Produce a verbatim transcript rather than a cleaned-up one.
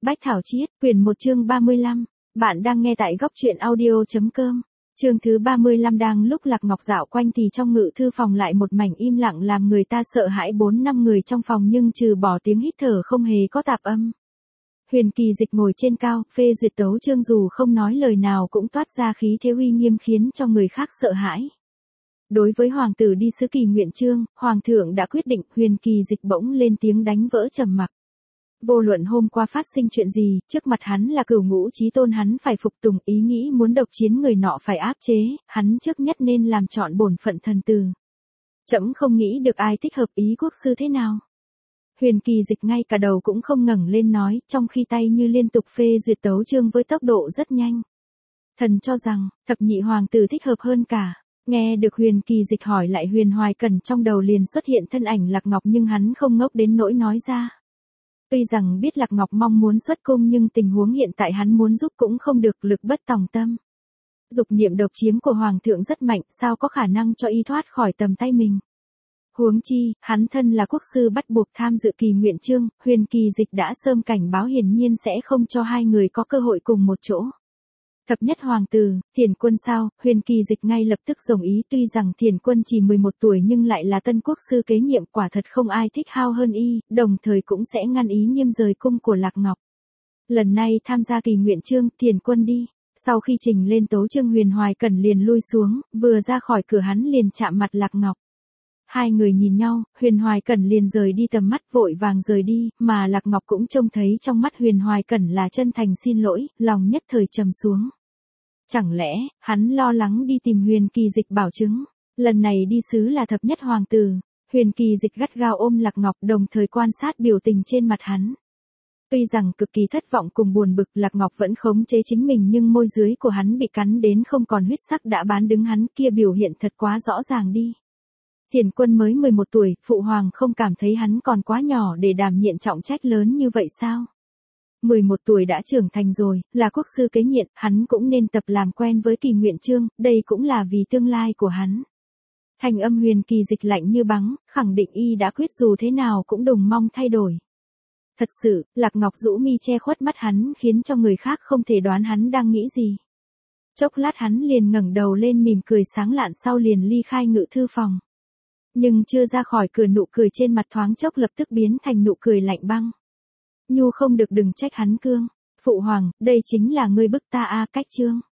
Bách Thảo Chiết, quyển một chương ba mươi lăm. Bạn đang nghe tại góc truyện audio.com. Chương thứ ba mươi lăm. Đang lúc Lạc Ngọc dạo quanh thì trong ngự thư phòng lại một mảnh im lặng làm người ta sợ hãi. Bốn năm người trong phòng nhưng trừ bỏ tiếng hít thở không hề có tạp âm. Huyền Kỳ Dịch ngồi trên cao, phê duyệt tấu chương dù không nói lời nào cũng toát ra khí thế uy nghiêm khiến cho người khác sợ hãi. Đối với hoàng tử đi sứ kỳ nguyện chương, hoàng thượng đã quyết định. Huyền Kỳ Dịch bỗng lên tiếng đánh vỡ trầm mặc. Vô luận hôm qua phát sinh chuyện gì, trước mặt hắn là cửu ngũ chí tôn, hắn phải phục tùng, ý nghĩ muốn độc chiến người nọ phải áp chế, hắn trước nhất nên làm trọn bổn phận thần tử. Trẫm không nghĩ được ai thích hợp ý quốc sư thế nào. Huyền Kỳ Dịch ngay cả đầu cũng không ngẩng lên nói, trong khi tay như liên tục phê duyệt tấu chương với tốc độ rất nhanh. Thần cho rằng, thập nhị hoàng tử thích hợp hơn cả. Nghe được Huyền Kỳ Dịch hỏi lại, Huyền Hoài Cẩn trong đầu liền xuất hiện thân ảnh Lạc Ngọc nhưng hắn không ngốc đến nỗi nói ra. Tuy rằng biết Lạc Ngọc mong muốn xuất cung nhưng tình huống hiện tại hắn muốn giúp cũng không được, lực bất tòng tâm. Dục niệm độc chiếm của hoàng thượng rất mạnh, sao có khả năng cho y thoát khỏi tầm tay mình. Huống chi, hắn thân là quốc sư bắt buộc tham dự kỳ nguyện chương, Huyền Kỳ Dịch đã sớm cảnh báo hiển nhiên sẽ không cho hai người có cơ hội cùng một chỗ. Thập nhất hoàng tử, Thiền Quân sao? Huyền Kỳ Dịch ngay lập tức đồng ý, tuy rằng Thiền Quân chỉ mười một tuổi nhưng lại là tân quốc sư kế nhiệm, quả thật không ai thích hao hơn y, đồng thời cũng sẽ ngăn ý niêm rời cung của Lạc Ngọc. Lần này tham gia kỳ nguyện chương, Thiền Quân đi. Sau khi trình lên tấu chương, Huyền Hoài Cẩn liền lui xuống, vừa ra khỏi cửa hắn liền chạm mặt Lạc Ngọc. Hai người nhìn nhau, Huyền Hoài Cẩn liền rời đi tầm mắt, vội vàng rời đi, mà Lạc Ngọc cũng trông thấy trong mắt Huyền Hoài Cẩn là chân thành xin lỗi, lòng nhất thời trầm xuống. Chẳng lẽ, hắn lo lắng đi tìm Huyền Kỳ Dịch bảo chứng, lần này đi sứ là thập nhất hoàng tử. Huyền Kỳ Dịch gắt gao ôm Lạc Ngọc, đồng thời quan sát biểu tình trên mặt hắn. Tuy rằng cực kỳ thất vọng cùng buồn bực, Lạc Ngọc vẫn khống chế chính mình nhưng môi dưới của hắn bị cắn đến không còn huyết sắc, đã bán đứng hắn, kia biểu hiện thật quá rõ ràng đi. Thiền Quân mới mười một tuổi, phụ hoàng không cảm thấy hắn còn quá nhỏ để đảm nhiệm trọng trách lớn như vậy sao? mười một tuổi đã trưởng thành rồi, là quốc sư kế nhiệm, hắn cũng nên tập làm quen với kỳ nguyện chương, đây cũng là vì tương lai của hắn. Thanh âm Huyền Kỳ Dịch lạnh như băng, khẳng định y đã quyết dù thế nào cũng đừng mong thay đổi. Thật sự, Lạc Ngọc rũ mi che khuất mắt hắn khiến cho người khác không thể đoán hắn đang nghĩ gì. Chốc lát hắn liền ngẩng đầu lên mỉm cười sáng lạn, sau liền ly khai ngự thư phòng. Nhưng chưa ra khỏi cửa, nụ cười trên mặt thoáng chốc lập tức biến thành nụ cười lạnh băng. Nhu không được, đừng trách hắn cương. Phụ hoàng, đây chính là ngươi bức ta a, cách chương.